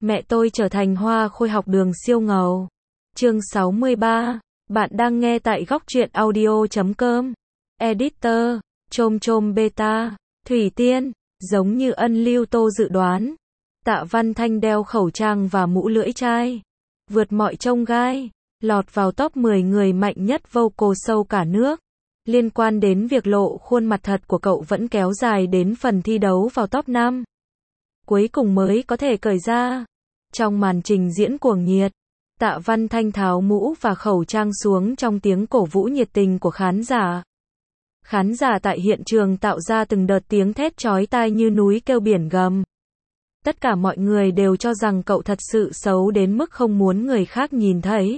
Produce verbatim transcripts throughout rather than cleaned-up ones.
Mẹ tôi trở thành hoa khôi học đường siêu ngầu. Chương sáu mươi ba. Bạn đang nghe tại góc truyện audio chấm com. Editor, Chôm Chôm Beta, Thủy Tiên, giống như Ân Lưu Tô dự đoán. Tạ Văn Thanh đeo khẩu trang và mũ lưỡi chai. Vượt mọi chông gai, lọt vào top mười người mạnh nhất vocal show cả nước. Liên quan đến việc lộ khuôn mặt thật của cậu vẫn kéo dài đến phần thi đấu vào top năm. Cuối cùng mới có thể cởi ra. Trong màn trình diễn cuồng nhiệt, Tạ Văn Thanh tháo mũ và khẩu trang xuống trong tiếng cổ vũ nhiệt tình của khán giả. Khán giả tại hiện trường tạo ra từng đợt tiếng thét chói tai như núi kêu biển gầm. Tất cả mọi người đều cho rằng cậu thật sự xấu đến mức không muốn người khác nhìn thấy,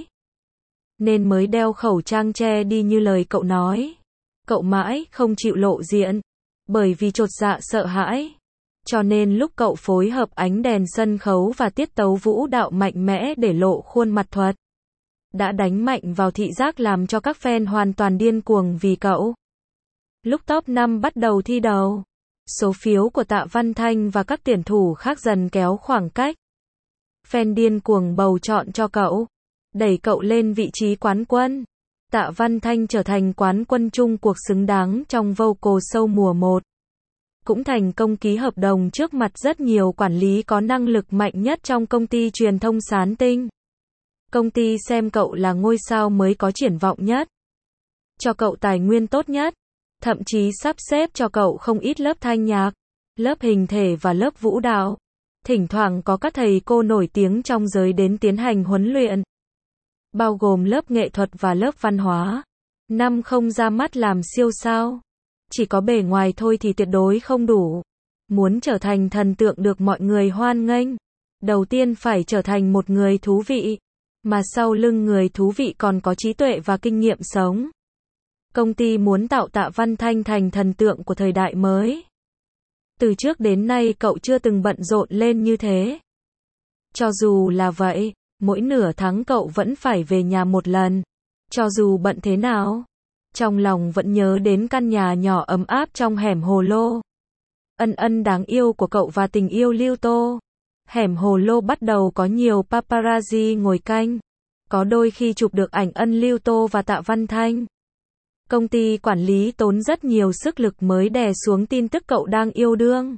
nên mới đeo khẩu trang che đi như lời cậu nói. Cậu mãi không chịu lộ diện, bởi vì chột dạ sợ hãi. Cho nên lúc cậu phối hợp ánh đèn sân khấu và tiết tấu vũ đạo mạnh mẽ để lộ khuôn mặt thuật, đã đánh mạnh vào thị giác làm cho các fan hoàn toàn điên cuồng vì cậu. Lúc top năm bắt đầu thi đấu, số phiếu của Tạ Văn Thanh và các tuyển thủ khác dần kéo khoảng cách. Fan điên cuồng bầu chọn cho cậu, đẩy cậu lên vị trí quán quân. Tạ Văn Thanh trở thành quán quân chung cuộc xứng đáng trong vocal show mùa một. Cũng thành công ký hợp đồng trước mặt rất nhiều quản lý có năng lực mạnh nhất trong công ty truyền thông Sán Tinh. Công ty xem cậu là ngôi sao mới có triển vọng nhất, cho cậu tài nguyên tốt nhất, thậm chí sắp xếp cho cậu không ít lớp thanh nhạc, lớp hình thể và lớp vũ đạo. Thỉnh thoảng có các thầy cô nổi tiếng trong giới đến tiến hành huấn luyện, bao gồm lớp nghệ thuật và lớp văn hóa. Năm không ra mắt làm siêu sao, chỉ có bề ngoài thôi thì tuyệt đối không đủ. Muốn trở thành thần tượng được mọi người hoan nghênh, đầu tiên phải trở thành một người thú vị, mà sau lưng người thú vị còn có trí tuệ và kinh nghiệm sống. Công ty muốn tạo Tạ Văn Thanh thành thần tượng của thời đại mới. Từ trước đến nay cậu chưa từng bận rộn lên như thế. Cho dù là vậy, mỗi nửa tháng cậu vẫn phải về nhà một lần. Cho dù bận thế nào, trong lòng vẫn nhớ đến căn nhà nhỏ ấm áp trong hẻm Hồ Lô. Ân ân đáng yêu của cậu và tình yêu Lưu Tô. Hẻm Hồ Lô bắt đầu có nhiều paparazzi ngồi canh. Có đôi khi chụp được ảnh Ân Lưu Tô và Tạ Văn Thanh. Công ty quản lý tốn rất nhiều sức lực mới đè xuống tin tức cậu đang yêu đương.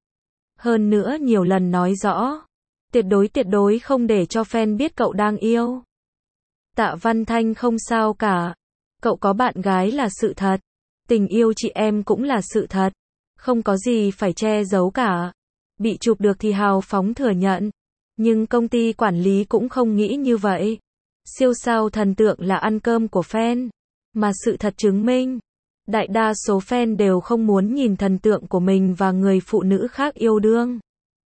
Hơn nữa nhiều lần nói rõ, tuyệt đối tuyệt đối không để cho fan biết cậu đang yêu. Tạ Văn Thanh không sao cả. Cậu có bạn gái là sự thật. Tình yêu chị em cũng là sự thật. Không có gì phải che giấu cả. Bị chụp được thì hào phóng thừa nhận. Nhưng công ty quản lý cũng không nghĩ như vậy. Siêu sao thần tượng là ăn cơm của fan. Mà sự thật chứng minh, đại đa số fan đều không muốn nhìn thần tượng của mình và người phụ nữ khác yêu đương.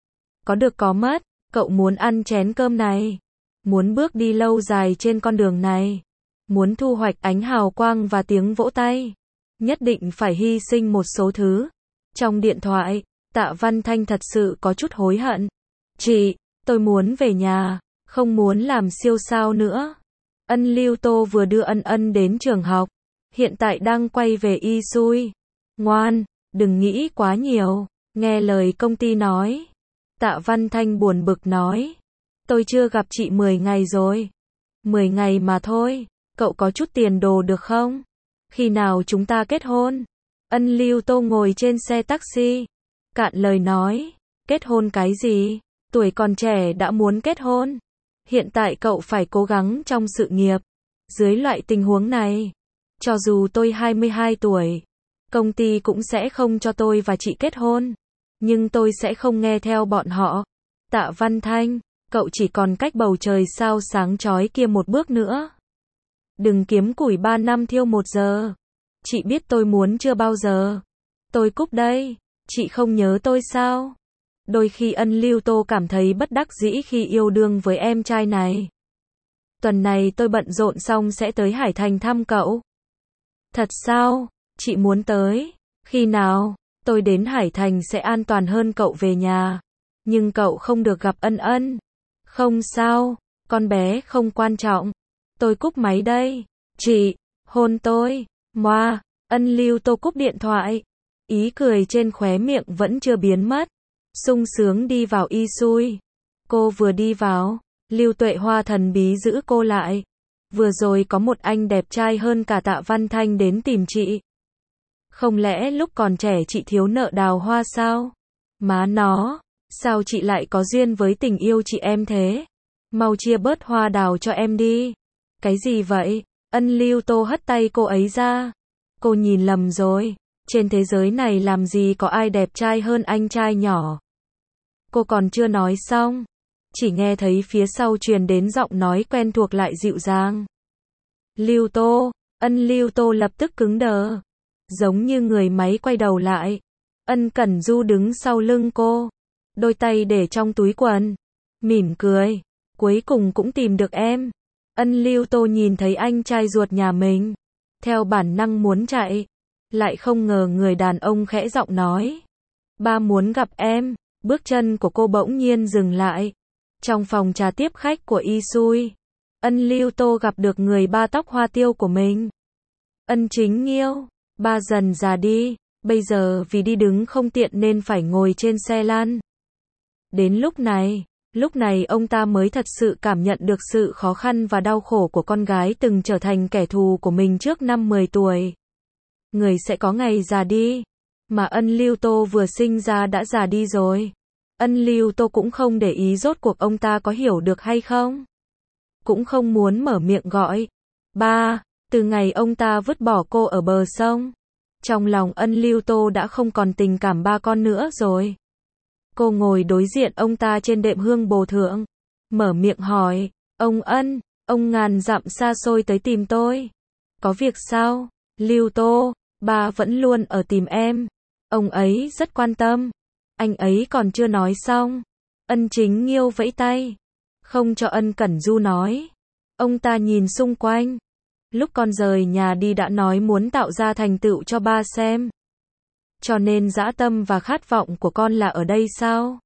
Có được có mất, cậu muốn ăn chén cơm này. Muốn bước đi lâu dài trên con đường này. Muốn thu hoạch ánh hào quang và tiếng vỗ tay. Nhất định phải hy sinh một số thứ. Trong điện thoại, Tạ Văn Thanh thật sự có chút hối hận. Chị, tôi muốn về nhà, không muốn làm siêu sao nữa. Ân Lưu Tô vừa đưa Ân Ân đến trường học, hiện tại đang quay về Y Xui. Ngoan, đừng nghĩ quá nhiều, nghe lời công ty nói. Tạ Văn Thanh buồn bực nói. Tôi chưa gặp chị mười ngày rồi. mười ngày mà thôi, cậu có chút tiền đồ được không? Khi nào chúng ta kết hôn? Ân Lưu Tô ngồi trên xe taxi, cạn lời nói. Kết hôn cái gì? Tuổi còn trẻ đã muốn kết hôn. Hiện tại cậu phải cố gắng trong sự nghiệp. Dưới loại tình huống này, cho dù tôi hai mươi hai tuổi, công ty cũng sẽ không cho tôi và chị kết hôn. Nhưng tôi sẽ không nghe theo bọn họ. Tạ Văn Thanh, cậu chỉ còn cách bầu trời sao sáng chói kia một bước nữa. Đừng kiếm củi ba năm thiêu một giờ. Chị biết tôi muốn chưa bao giờ. Tôi cúp đây, chị không nhớ tôi sao? Đôi khi Ân Lưu Tô cảm thấy bất đắc dĩ khi yêu đương với em trai này. Tuần này tôi bận rộn xong sẽ tới Hải Thành thăm cậu. Thật sao? Chị muốn tới. Khi nào? Tôi đến Hải Thành sẽ an toàn hơn cậu về nhà. Nhưng cậu không được gặp Ân Ân. Không sao, con bé không quan trọng. Tôi cúp máy đây. Chị, hôn tôi. Moa, Ân Lưu Tô cúp điện thoại. Ý cười trên khóe miệng vẫn chưa biến mất. Sung sướng đi vào Y Xui. Cô vừa đi vào, Lưu Tuệ Hoa thần bí giữ cô lại. Vừa rồi có một anh đẹp trai hơn cả Tạ Văn Thanh đến tìm chị. Không lẽ lúc còn trẻ chị thiếu nợ đào hoa sao? Má nó, sao chị lại có duyên với tình yêu chị em thế? Mau chia bớt hoa đào cho em đi. Cái gì vậy? Ân Lưu Tô hất tay cô ấy ra. Cô nhìn lầm rồi. Trên thế giới này làm gì có ai đẹp trai hơn anh trai nhỏ. Cô còn chưa nói xong. Chỉ nghe thấy phía sau truyền đến giọng nói quen thuộc lại dịu dàng. Lưu Tô, Ân Lưu Tô lập tức cứng đờ. Giống như người máy quay đầu lại. Ân Cẩn Du đứng sau lưng cô. Đôi tay để trong túi quần. Mỉm cười. Cuối cùng cũng tìm được em. Ân Lưu Tô nhìn thấy anh trai ruột nhà mình. Theo bản năng muốn chạy. Lại không ngờ người đàn ông khẽ giọng nói. Ba muốn gặp em. Bước chân của cô bỗng nhiên dừng lại. Trong phòng trà tiếp khách của Y Xui. Ân Lưu Tô gặp được người ba tóc hoa tiêu của mình. Ân Chính Nghiêu. Ba dần già đi. Bây giờ vì đi đứng không tiện nên phải ngồi trên xe lăn. Đến lúc này. Lúc này ông ta mới thật sự cảm nhận được sự khó khăn và đau khổ của con gái từng trở thành kẻ thù của mình trước năm mười tuổi. Người sẽ có ngày già đi. Mà Ân Lưu Tô vừa sinh ra đã già đi rồi. Ân Lưu Tô cũng không để ý rốt cuộc ông ta có hiểu được hay không. Cũng không muốn mở miệng gọi. Ba, từ ngày ông ta vứt bỏ cô ở bờ sông. Trong lòng Ân Lưu Tô đã không còn tình cảm ba con nữa rồi. Cô ngồi đối diện ông ta trên đệm hương bồ thượng. Mở miệng hỏi. Ông Ân, ông ngàn dặm xa xôi tới tìm tôi. Có việc sao? Lưu Tô, ba vẫn luôn ở tìm em. Ông ấy rất quan tâm. Anh ấy còn chưa nói xong. Ân Chính Nghiêu vẫy tay. Không cho Ân Cẩn Du nói. Ông ta nhìn xung quanh. Lúc con rời nhà đi đã nói muốn tạo ra thành tựu cho ba xem. Cho nên dã tâm và khát vọng của con là ở đây sao?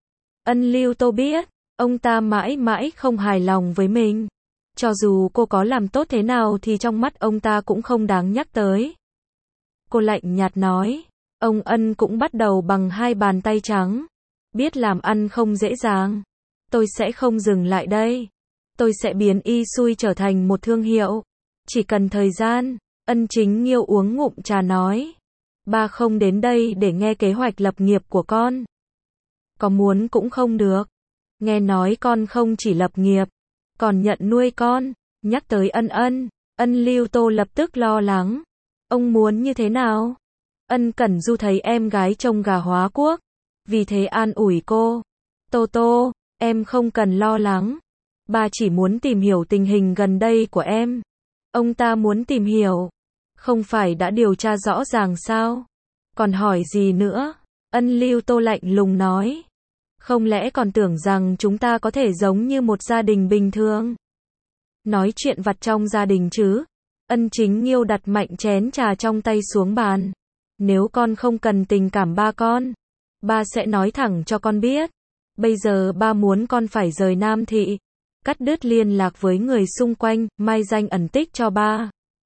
Ân Lưu Tô biết, ông ta mãi mãi không hài lòng với mình. Cho dù cô có làm tốt thế nào thì trong mắt ông ta cũng không đáng nhắc tới. Cô lạnh nhạt nói, ông Ân cũng bắt đầu bằng hai bàn tay trắng. Biết làm ăn không dễ dàng. Tôi sẽ không dừng lại đây. Tôi sẽ biến Y Xui trở thành một thương hiệu. Chỉ cần thời gian. Ân Chính Nghiêu uống ngụm trà nói. Ba không đến đây để nghe kế hoạch lập nghiệp của con. Có muốn cũng không được. Nghe nói con không chỉ lập nghiệp, còn nhận nuôi con. Nhắc tới Ân Ân, Ân Lưu Tô lập tức lo lắng. Ông muốn như thế nào? Ân Cẩn Du thấy em gái trông gà hóa quốc. Vì thế an ủi cô. Tô Tô, em không cần lo lắng. Ba chỉ muốn tìm hiểu tình hình gần đây của em. Ông ta muốn tìm hiểu. Không phải đã điều tra rõ ràng sao? Còn hỏi gì nữa? Ân Lưu Tô lạnh lùng nói. Không lẽ còn tưởng rằng chúng ta có thể giống như một gia đình bình thường? Nói chuyện vặt trong gia đình chứ? Ân Chính Nghiêu đặt mạnh chén trà trong tay xuống bàn. Nếu con không cần tình cảm ba con, ba sẽ nói thẳng cho con biết. Bây giờ ba muốn con phải rời Nam Thị. Cắt đứt liên lạc với người xung quanh, mai danh ẩn tích cho ba.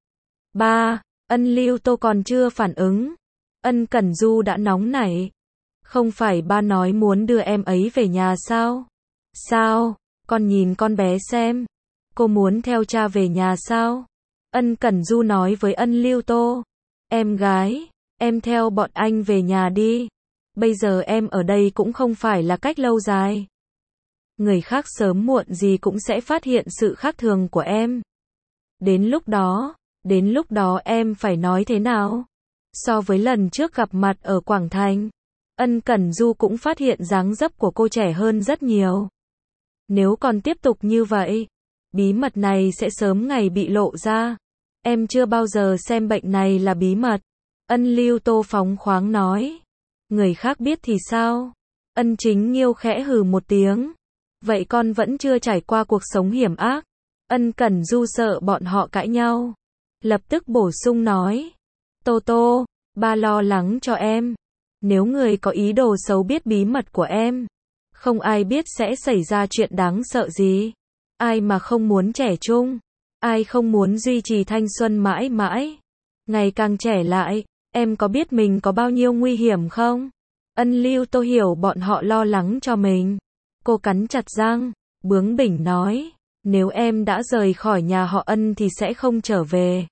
Ba, Ân Lưu Tô còn chưa phản ứng. Ân Cẩn Du đã nóng nảy. Không phải ba nói muốn đưa em ấy về nhà sao? Sao? Con nhìn con bé xem. Cô muốn theo cha về nhà sao? Ân Cẩn Du nói với Ân Lưu Tô. Em gái, em theo bọn anh về nhà đi. Bây giờ em ở đây cũng không phải là cách lâu dài. Người khác sớm muộn gì cũng sẽ phát hiện sự khác thường của em. Đến lúc đó, đến lúc đó em phải nói thế nào? So với lần trước gặp mặt ở Quảng Thành, Ân Cẩn Du cũng phát hiện dáng dấp của cô trẻ hơn rất nhiều. Nếu còn tiếp tục như vậy, bí mật này sẽ sớm ngày bị lộ ra. Em chưa bao giờ xem bệnh này là bí mật. Ân Lưu Tô phóng khoáng nói. Người khác biết thì sao? Ân Chính Nghiêu khẽ hừ một tiếng. Vậy con vẫn chưa trải qua cuộc sống hiểm ác. Ân Cẩn Du sợ bọn họ cãi nhau. Lập tức bổ sung nói. Tô Tô, ba lo lắng cho em. Nếu người có ý đồ xấu biết bí mật của em, không ai biết sẽ xảy ra chuyện đáng sợ gì. Ai mà không muốn trẻ trung. Ai không muốn duy trì thanh xuân mãi mãi. Ngày càng trẻ lại, em có biết mình có bao nhiêu nguy hiểm không? Ân Lưu Tô hiểu bọn họ lo lắng cho mình. Cô cắn chặt răng, bướng bỉnh nói, nếu em đã rời khỏi nhà họ Ân thì sẽ không trở về.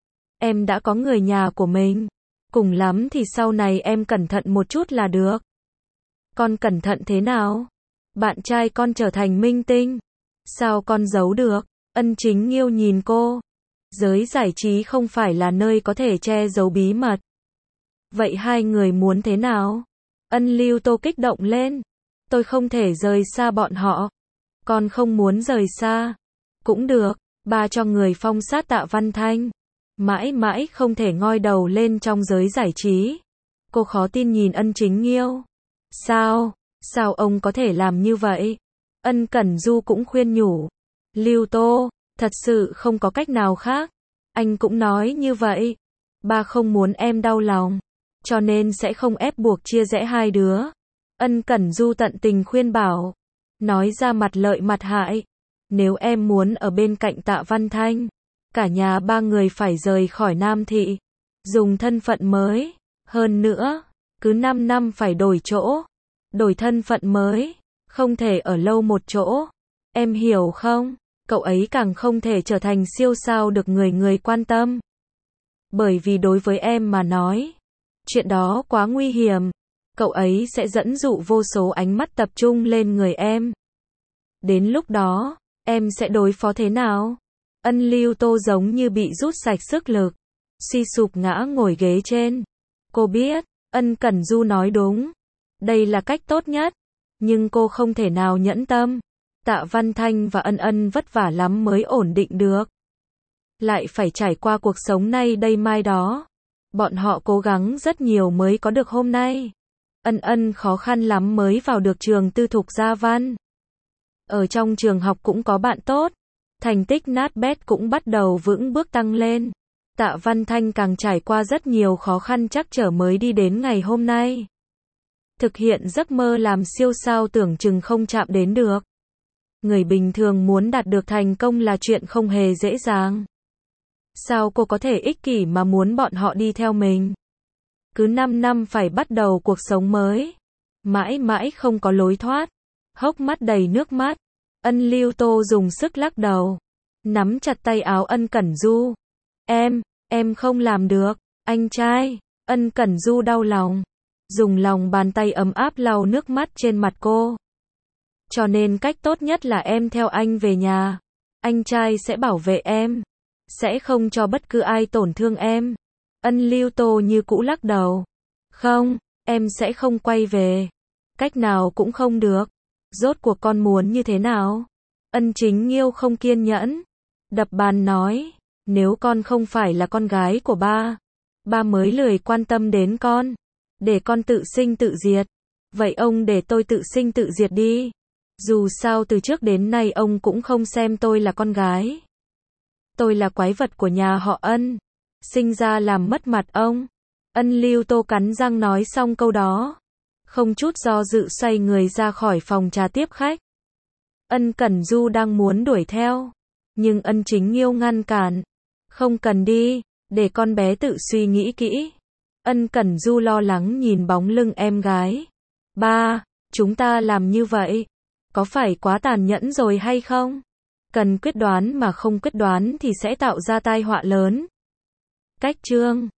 Em đã có người nhà của mình. Cùng lắm thì sau này em cẩn thận một chút là được. Con cẩn thận thế nào? Bạn trai con trở thành minh tinh. Sao con giấu được? Ân Chính Nghiêu nhìn cô. Giới giải trí không phải là nơi có thể che giấu bí mật. Vậy hai người muốn thế nào? Ân Lưu Tô kích động lên. Tôi không thể rời xa bọn họ. Con không muốn rời xa. Cũng được, ba cho người phong sát Tạ Văn Thanh. Mãi mãi không thể ngoi đầu lên trong giới giải trí. Cô khó tin nhìn Ân Chính Nghiêu. Sao? Sao ông có thể làm như vậy? Ân Cẩn Du cũng khuyên nhủ. Lưu Tô, thật sự không có cách nào khác. Anh cũng nói như vậy. Ba không muốn em đau lòng. Cho nên sẽ không ép buộc chia rẽ hai đứa. Ân Cẩn Du tận tình khuyên bảo. Nói ra mặt lợi mặt hại. Nếu em muốn ở bên cạnh Tạ Văn Thanh, cả nhà ba người phải rời khỏi Nam Thị. Dùng thân phận mới. Hơn nữa, cứ năm năm phải đổi chỗ. Đổi thân phận mới. Không thể ở lâu một chỗ. Em hiểu không? Cậu ấy càng không thể trở thành siêu sao được người người quan tâm. Bởi vì đối với em mà nói, chuyện đó quá nguy hiểm. Cậu ấy sẽ dẫn dụ vô số ánh mắt tập trung lên người em. Đến lúc đó, em sẽ đối phó thế nào? Ân Lưu Tô giống như bị rút sạch sức lực. Suy sụp ngã ngồi ghế trên. Cô biết, Ân Cẩn Du nói đúng. Đây là cách tốt nhất. Nhưng cô không thể nào nhẫn tâm. Tạ Văn Thanh và Ân Ân vất vả lắm mới ổn định được. Lại phải trải qua cuộc sống nay đây mai đó. Bọn họ cố gắng rất nhiều mới có được hôm nay. Ân Ân khó khăn lắm mới vào được trường tư thục Gia Văn. Ở trong trường học cũng có bạn tốt. Thành tích nát bét cũng bắt đầu vững bước tăng lên. Tạ Văn Thanh càng trải qua rất nhiều khó khăn trắc trở mới đi đến ngày hôm nay. Thực hiện giấc mơ làm siêu sao tưởng chừng không chạm đến được. Người bình thường muốn đạt được thành công là chuyện không hề dễ dàng. Sao cô có thể ích kỷ mà muốn bọn họ đi theo mình? Cứ năm năm phải bắt đầu cuộc sống mới. Mãi mãi không có lối thoát. Hốc mắt đầy nước mắt. Ân Lưu Tô dùng sức lắc đầu. Nắm chặt tay áo Ân Cẩn Du. Em, em không làm được. Anh trai. Ân Cẩn Du đau lòng. Dùng lòng bàn tay ấm áp lau nước mắt trên mặt cô. Cho nên cách tốt nhất là em theo anh về nhà. Anh trai sẽ bảo vệ em. Sẽ không cho bất cứ ai tổn thương em. Ân Lưu Tô như cũ lắc đầu. Không, em sẽ không quay về. Cách nào cũng không được. Rốt cuộc con muốn như thế nào? Ân Chính Nghiêu không kiên nhẫn. Đập bàn nói. Nếu con không phải là con gái của ba, ba mới lười quan tâm đến con. Để con tự sinh tự diệt. Vậy ông để tôi tự sinh tự diệt đi. Dù sao từ trước đến nay ông cũng không xem tôi là con gái. Tôi là quái vật của nhà họ Ân. Sinh ra làm mất mặt ông. Ân Lưu Tô cắn răng nói xong câu đó. Không chút do dự xoay người ra khỏi phòng trà tiếp khách. Ân Cẩn Du đang muốn đuổi theo. Nhưng Ân Chính Nghiêu ngăn cản. Không cần đi, để con bé tự suy nghĩ kỹ. Ân Cẩn Du lo lắng nhìn bóng lưng em gái. Ba, chúng ta làm như vậy. Có phải quá tàn nhẫn rồi hay không? Cần quyết đoán mà không quyết đoán thì sẽ tạo ra tai họa lớn. Cách chương